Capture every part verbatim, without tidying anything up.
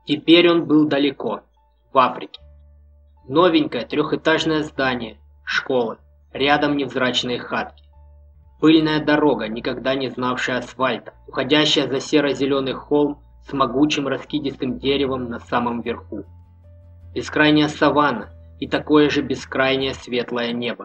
Теперь он был далеко, в Африке. Новенькое трехэтажное здание, школа, рядом невзрачные хатки. Пыльная дорога, никогда не знавшая асфальта, уходящая за серо-зеленый холм с могучим раскидистым деревом на самом верху. Бескрайняя саванна и такое же бескрайнее светлое небо.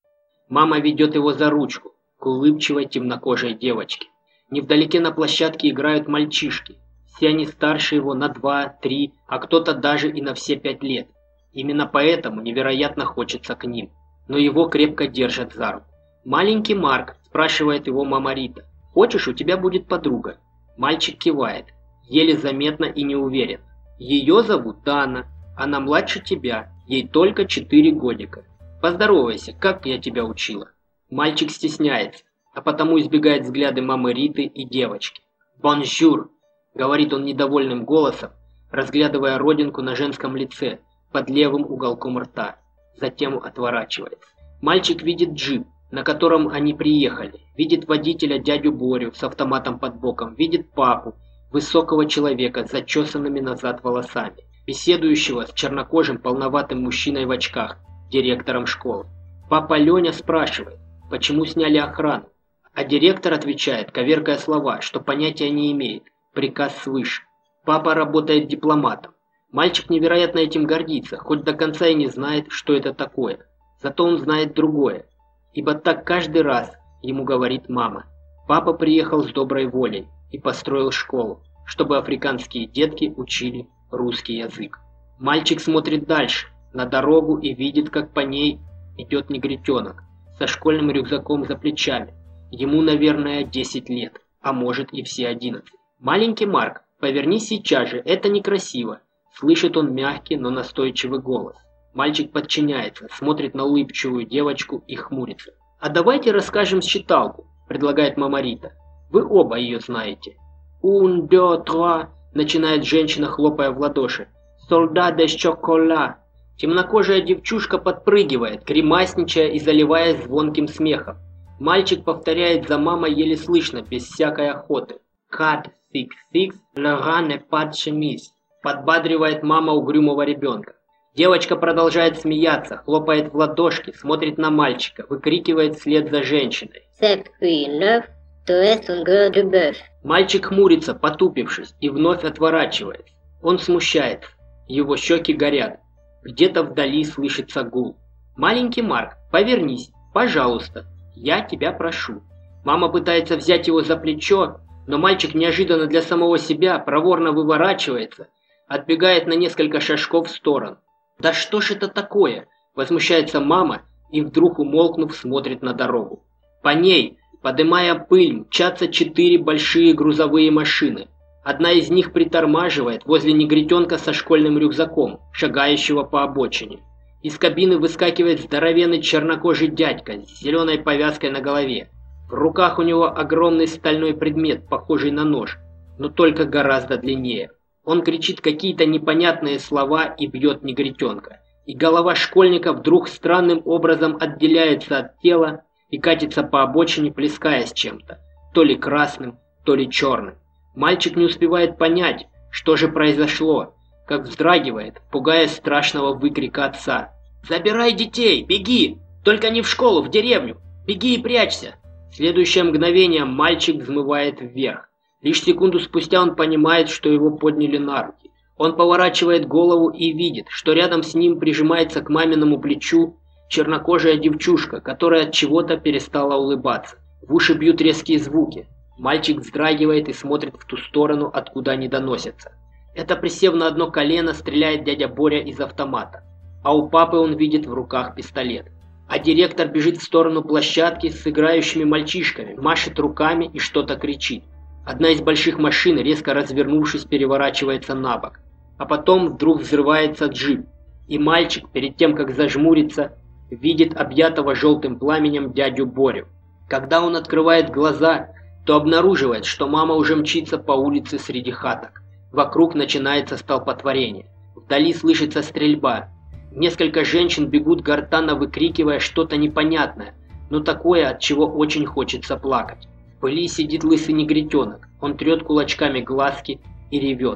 Мама ведет его за ручку к улыбчивой темнокожей девочке. Невдалеке на площадке играют мальчишки. Все они старше его на два-три, а кто-то даже и на все пять лет. Именно поэтому невероятно хочется к ним. Но его крепко держат за руку. «Маленький Марк», – спрашивает его мама Рита, – «хочешь, у тебя будет подруга?» Мальчик кивает, еле заметно и неуверенно. «Ее зовут Дана, она младше тебя, ей только четыре годика. Поздоровайся, как я тебя учила?» Мальчик стесняется, а потому избегает взгляды мамы Риты и девочки. «Бонжур», – говорит он недовольным голосом, разглядывая родинку на женском лице под левым уголком рта. Затем отворачивается. Мальчик видит джип, на котором они приехали, видит водителя дядю Борю с автоматом под боком, видит папу, высокого человека с зачесанными назад волосами, беседующего с чернокожим полноватым мужчиной в очках, директором школы. Папа Леня спрашивает, почему сняли охрану, а директор отвечает, коверкая слова, что понятия не имеет, приказ свыше. Папа работает дипломатом. Мальчик невероятно этим гордится, хоть до конца и не знает, что это такое. Зато он знает другое. Ибо так каждый раз ему говорит мама. Папа приехал с доброй волей и построил школу, чтобы африканские детки учили русский язык. Мальчик смотрит дальше, на дорогу, и видит, как по ней идет негритенок со школьным рюкзаком за плечами. Ему, наверное, десять лет, а может и все одиннадцать. «Маленький Марк, повернись сейчас же, это некрасиво», – слышит он мягкий, но настойчивый голос. Мальчик подчиняется, смотрит на улыбчивую девочку и хмурится. «А давайте расскажем считалку», – предлагает мама Рита. «Вы оба ее знаете». «Un, deux, trois», – начинает женщина, хлопая в ладоши. «Солдат де шокола». Темнокожая девчушка подпрыгивает, гримасничая и заливаясь звонким смехом. Мальчик повторяет за мамой еле слышно, без всякой охоты. «Quatre, six, six, le rat n'est pas de chemise», – подбадривает мама угрюмого ребенка. Девочка продолжает смеяться, хлопает в ладошки, смотрит на мальчика, выкрикивает вслед за женщиной. «Sept, huit, neuf, tu es un gros de bœuf». Мальчик хмурится, потупившись, и вновь отворачивается. Он смущается, его щеки горят. Где-то вдали слышится гул. «Маленький Марк, повернись, пожалуйста, я тебя прошу». Мама пытается взять его за плечо, но мальчик неожиданно для самого себя проворно выворачивается, отбегает на несколько шажков в сторону. «Да что ж это такое?» – возмущается мама и вдруг, умолкнув, смотрит на дорогу. По ней, подымая пыль, мчатся четыре большие грузовые машины. Одна из них притормаживает возле негритенка со школьным рюкзаком, шагающего по обочине. Из кабины выскакивает здоровенный чернокожий дядька с зеленой повязкой на голове. В руках у него огромный стальной предмет, похожий на нож, но только гораздо длиннее. Он кричит какие-то непонятные слова и бьет негритенка. И голова школьника вдруг странным образом отделяется от тела и катится по обочине, плескаясь чем-то, то ли красным, то ли черным. Мальчик не успевает понять, что же произошло, как вздрагивает, пугаясь страшного выкрика отца. «Забирай детей! Беги! Только не в школу, в деревню! Беги и прячься!» В следующее мгновение мальчик взмывает вверх. Лишь секунду спустя он понимает, что его подняли на руки. Он поворачивает голову и видит, что рядом с ним прижимается к маминому плечу чернокожая девчушка, которая от чего-то перестала улыбаться. В уши бьют резкие звуки. Мальчик вздрагивает и смотрит в ту сторону, откуда они доносятся. Это, присев на одно колено, стреляет дядя Боря из автомата. А у папы он видит в руках пистолет. А директор бежит в сторону площадки с играющими мальчишками, машет руками и что-то кричит. Одна из больших машин, резко развернувшись, переворачивается на бок. А потом вдруг взрывается джип. И мальчик, перед тем как зажмуриться, видит объятого желтым пламенем дядю Борю. Когда он открывает глаза, то обнаруживает, что мама уже мчится по улице среди хаток. Вокруг начинается столпотворение. Вдали слышится стрельба. Несколько женщин бегут гортанно, выкрикивая что-то непонятное, но такое, от чего очень хочется плакать. В пыли сидит лысый негритенок. Он трет кулачками глазки и ревет.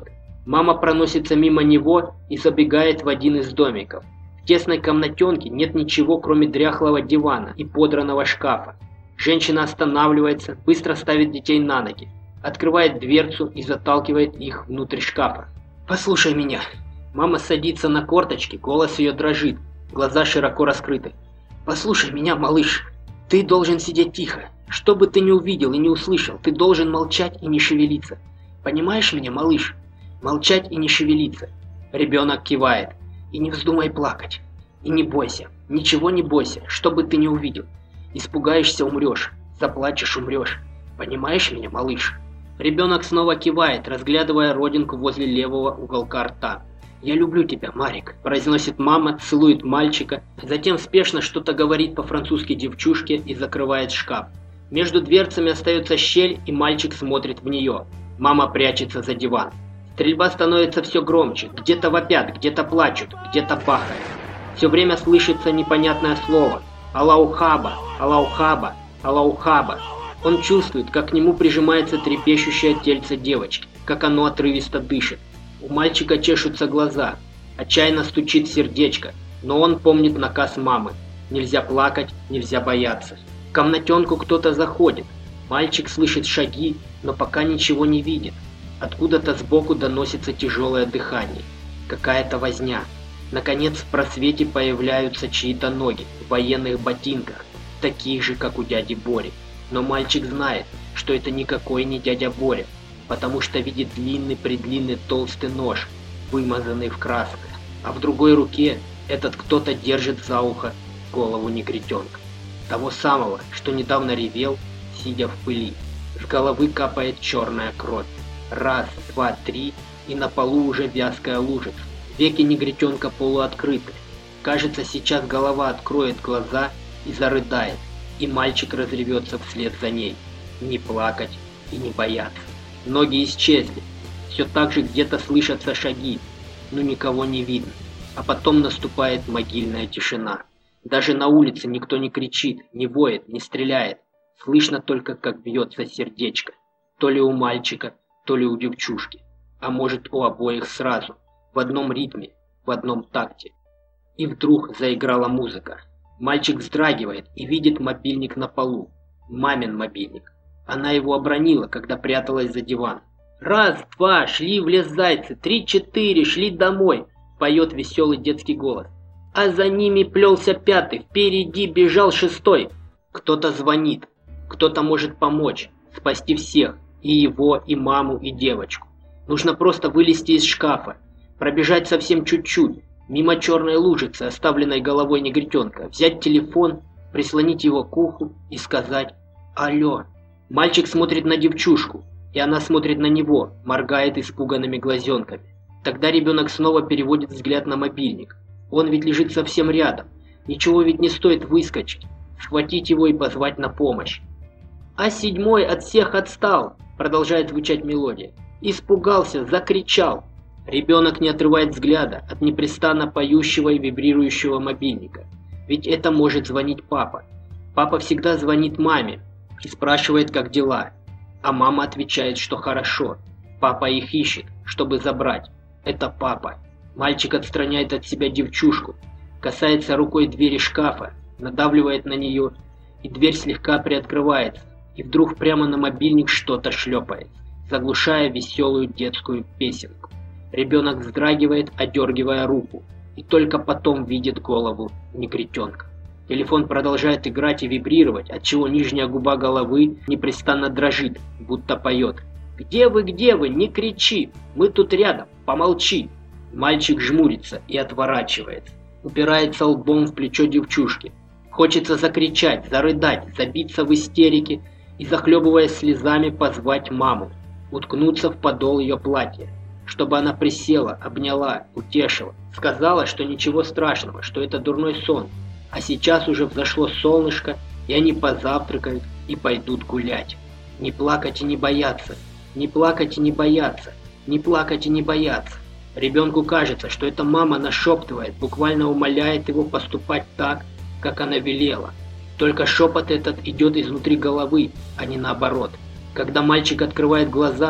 Мама проносится мимо него и забегает в один из домиков. В тесной комнатенке нет ничего, кроме дряхлого дивана и подранного шкафа. Женщина останавливается, быстро ставит детей на ноги, открывает дверцу и заталкивает их внутрь шкафа. «Послушай меня». Мама садится на корточки, голос ее дрожит, глаза широко раскрыты. «Послушай меня, малыш. Ты должен сидеть тихо. Что бы ты ни увидел и не услышал, ты должен молчать и не шевелиться. Понимаешь меня, малыш? Молчать и не шевелиться». Ребенок кивает. «И не вздумай плакать. И не бойся. Ничего не бойся, что бы ты ни увидел. Испугаешься — умрешь. Заплачешь — умрешь. Понимаешь меня, малыш?» Ребенок снова кивает, разглядывая родинку возле левого уголка рта. «Я люблю тебя, Марик», – произносит мама, целует мальчика, затем спешно что-то говорит по-французски девчушке и закрывает шкаф. Между дверцами остается щель, и мальчик смотрит в нее. Мама прячется за диван. Стрельба становится все громче, где-то вопят, где-то плачут, где-то пахает. Все время слышится непонятное слово «Аллаху-хаба, Аллаху-хаба, Аллаху-хаба». Он чувствует, как к нему прижимается трепещущее тельце девочки, как оно отрывисто дышит. У мальчика чешутся глаза, отчаянно стучит сердечко, но он помнит наказ мамы. Нельзя плакать, нельзя бояться. В комнатенку кто-то заходит. Мальчик слышит шаги, но пока ничего не видит. Откуда-то сбоку доносится тяжелое дыхание. Какая-то возня. Наконец в просвете появляются чьи-то ноги в военных ботинках, таких же, как у дяди Бори. Но мальчик знает, что это никакой не дядя Боря, потому что видит длинный-предлинный толстый нож, вымазанный в красках, а в другой руке этот кто-то держит за ухо голову негритенка. Того самого, что недавно ревел, сидя в пыли. С головы капает черная кровь. Раз, два, три, и на полу уже вязкая лужица. Веки негритенка полуоткрыты. Кажется, сейчас голова откроет глаза и зарыдает, и мальчик разревется вслед за ней. Не плакать и не бояться. Ноги исчезли. Все так же где-то слышатся шаги, но никого не видно. А потом наступает могильная тишина. Даже на улице никто не кричит, не воет, не стреляет. Слышно только, как бьется сердечко. То ли у мальчика, то ли у девчушки. А может, у обоих сразу. В одном ритме, в одном такте. И вдруг заиграла музыка. Мальчик вздрагивает и видит мобильник на полу. Мамин мобильник. Она его обронила, когда пряталась за диван. «Раз, два, шли в лес зайцы, три, четыре, шли домой», — поет веселый детский голос. А за ними плелся пятый, впереди бежал шестой. Кто-то звонит, кто-то может помочь, спасти всех, и его, и маму, и девочку. Нужно просто вылезти из шкафа, пробежать совсем чуть-чуть, мимо черной лужицы, оставленной головой негритенка, взять телефон, прислонить его к уху и сказать «Алло». Мальчик смотрит на девчушку, и она смотрит на него, моргает испуганными глазенками. Тогда ребенок снова переводит взгляд на мобильник. Он ведь лежит совсем рядом. Ничего ведь не стоит выскочить, схватить его и позвать на помощь. «А седьмой от всех отстал», — продолжает звучать мелодия. «Испугался, закричал». Ребенок не отрывает взгляда от непрестанно поющего и вибрирующего мобильника. Ведь это может звонить папа. Папа всегда звонит маме и спрашивает, как дела. А мама отвечает, что хорошо. Папа их ищет, чтобы забрать. Это папа. Мальчик отстраняет от себя девчушку, касается рукой двери шкафа, надавливает на нее, и дверь слегка приоткрывается, и вдруг прямо на мобильник что-то шлепает, заглушая веселую детскую песенку. Ребенок вздрагивает, одергивая руку, и только потом видит голову негритенка. Телефон продолжает играть и вибрировать, отчего нижняя губа головы непрестанно дрожит, будто поет. «Где вы, где вы? Не кричи! Мы тут рядом, помолчи!» Мальчик жмурится и отворачивается, упирается лбом в плечо девчушки. Хочется закричать, зарыдать, забиться в истерике и, захлебываясь слезами, позвать маму, уткнуться в подол ее платья, чтобы она присела, обняла, утешила, сказала, что ничего страшного, что это дурной сон, а сейчас уже взошло солнышко, и они позавтракают и пойдут гулять. Не плакать и не бояться, не плакать и не бояться, не плакать и не бояться. Ребенку кажется, что эта мама нашептывает, буквально умоляет его поступать так, как она велела. Только шепот этот идет изнутри головы, а не наоборот. Когда мальчик открывает глаза,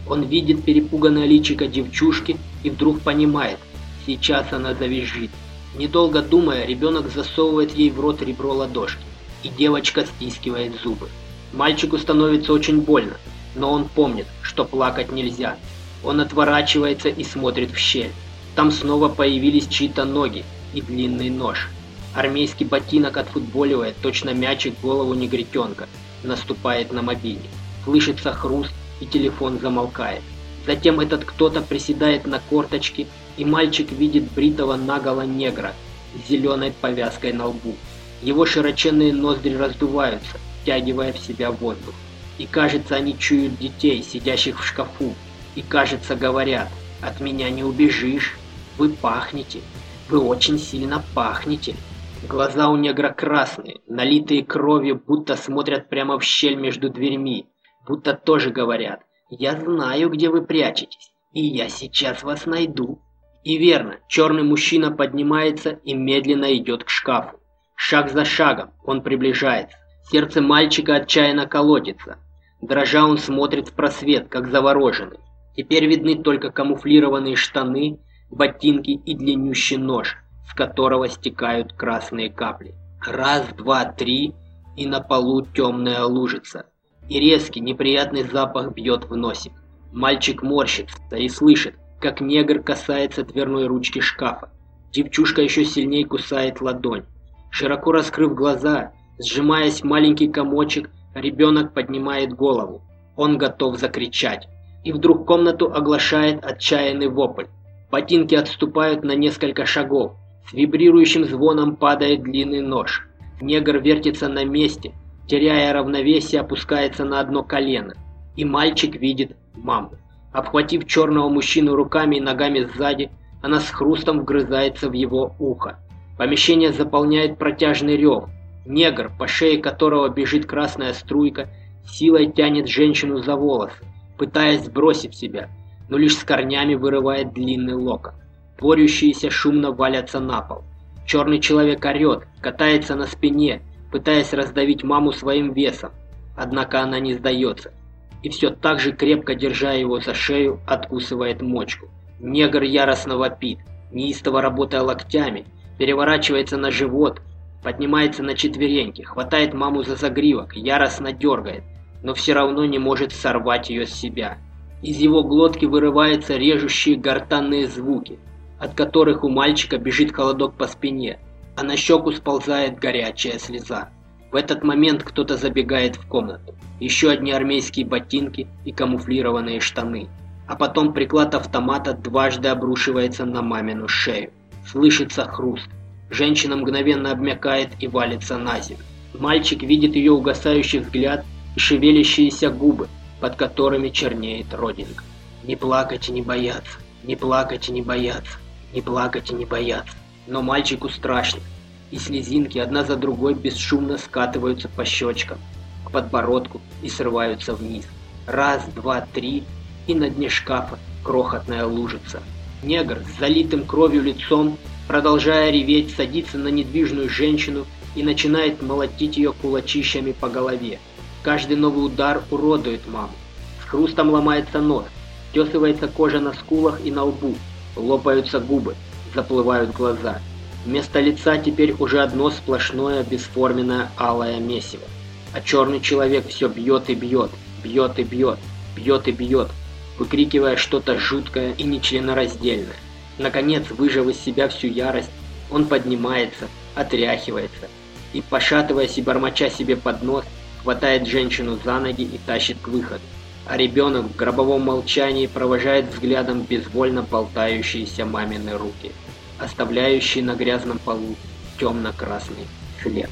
Он видит перепуганное личико девчушки и вдруг понимает, сейчас она завизжит. Недолго думая, ребенок засовывает ей в рот ребро ладошки, и девочка стискивает зубы. Мальчику становится очень больно, но он помнит, что плакать нельзя. Он отворачивается и смотрит в щель. Там снова появились чьи-то ноги и длинный нож. Армейский ботинок отфутболивает точно мячик голову негритенка, наступает на мобильник. Слышится хруст, и телефон замолкает. Затем этот кто-то приседает на корточки, и мальчик видит бритого наголо негра с зеленой повязкой на лбу. Его широченные ноздри раздуваются, втягивая в себя воздух. И кажется, они чуют детей, сидящих в шкафу. И кажется, говорят: «От меня не убежишь. Вы пахнете. Вы очень сильно пахнете». Глаза у негра красные, налитые кровью, будто смотрят прямо в щель между дверьми. Будто тоже говорят: «Я знаю, где вы прячетесь, и я сейчас вас найду». И верно, черный мужчина поднимается и медленно идет к шкафу. Шаг за шагом он приближается. Сердце мальчика отчаянно колотится. Дрожа он смотрит в просвет, как завороженный. Теперь видны только камуфлированные штаны, ботинки и длиннющий нож, с которого стекают красные капли. Раз, два, три, и на полу темная лужица. И резкий неприятный запах бьет в носик. Мальчик морщится и слышит, как негр касается дверной ручки шкафа. Девчушка еще сильнее кусает ладонь. Широко раскрыв глаза, сжимаясь в маленький комочек, ребенок поднимает голову. Он готов закричать. И вдруг комнату оглашает отчаянный вопль. Ботинки отступают на несколько шагов. С вибрирующим звоном падает длинный нож. Негр вертится на месте, теряя равновесие, опускается на одно колено. И мальчик видит маму. Обхватив черного мужчину руками и ногами сзади, она с хрустом вгрызается в его ухо. Помещение заполняет протяжный рев. Негр, по шее которого бежит красная струйка, силой тянет женщину за волосы, пытаясь сбросить себя, но лишь с корнями вырывает длинный локон. Борющиеся шумно валятся на пол. Черный человек орет, катается на спине, пытаясь раздавить маму своим весом. Однако она не сдается. И все так же, крепко держа его за шею, откусывает мочку. Негр яростно вопит, неистово работая локтями, переворачивается на живот, поднимается на четвереньки, хватает маму за загривок, яростно дергает, но все равно не может сорвать ее с себя. Из его глотки вырываются режущие гортанные звуки, от которых у мальчика бежит холодок по спине, а на щеку сползает горячая слеза. В этот момент кто-то забегает в комнату. Еще одни армейские ботинки и камуфлированные штаны. А потом приклад автомата дважды обрушивается на мамину шею. Слышится хруст. Женщина мгновенно обмякает и валится на землю. Мальчик видит ее угасающий взгляд и шевелящиеся губы, под которыми чернеет родинка. Не плакать и не бояться, не плакать и не бояться, не плакать и не бояться. Но мальчику страшно, и слезинки одна за другой бесшумно скатываются по щечкам, к подбородку и срываются вниз. Раз, два, три, и на дне шкафа крохотная лужица. Негр с залитым кровью лицом, продолжая реветь, садится на недвижную женщину и начинает молотить ее кулачищами по голове. Каждый новый удар уродует маму. С хрустом ломается нос, стесывается кожа на скулах и на лбу, лопаются губы, заплывают глаза. Вместо лица теперь уже одно сплошное бесформенное алое месиво. А черный человек все бьет и бьет, бьет и бьет, бьет и бьет, выкрикивая что-то жуткое и нечленораздельное. Наконец, выжав из себя всю ярость, он поднимается, отряхивается и, пошатываясь и бормоча себе под нос, хватает женщину за ноги и тащит к выходу. А ребенок в гробовом молчании провожает взглядом безвольно болтающиеся мамины руки, оставляющие на грязном полу темно-красный след.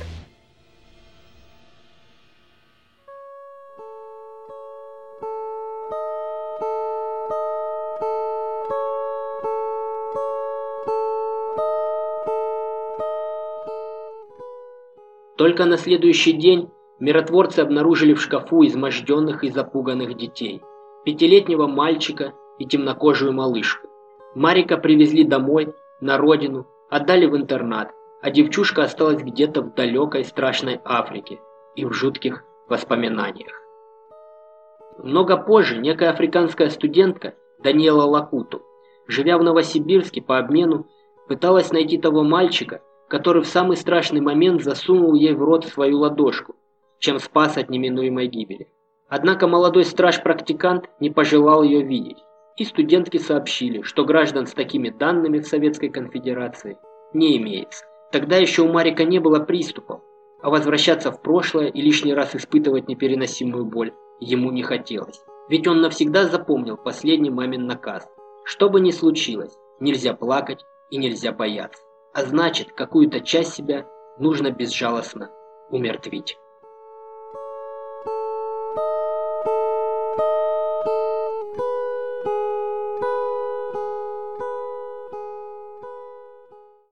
Только на следующий день миротворцы обнаружили в шкафу изможденных и запуганных детей, пятилетнего мальчика и темнокожую малышку. Марика привезли домой, на родину, отдали в интернат, а девчушка осталась где-то в далекой страшной Африке и в жутких воспоминаниях. Много позже некая африканская студентка Даниэла Лакуту, живя в Новосибирске по обмену, пыталась найти того мальчика, который в самый страшный момент засунул ей в рот свою ладошку, чем спас от неминуемой гибели. Однако молодой страж-практикант не пожелал ее видеть, и студентки сообщили, что граждан с такими данными в Советской Конфедерации не имеется. Тогда еще у Марика не было приступов, а возвращаться в прошлое и лишний раз испытывать непереносимую боль ему не хотелось. Ведь он навсегда запомнил последний мамин наказ. Что бы ни случилось, нельзя плакать и нельзя бояться. А значит, какую-то часть себя нужно безжалостно умертвить.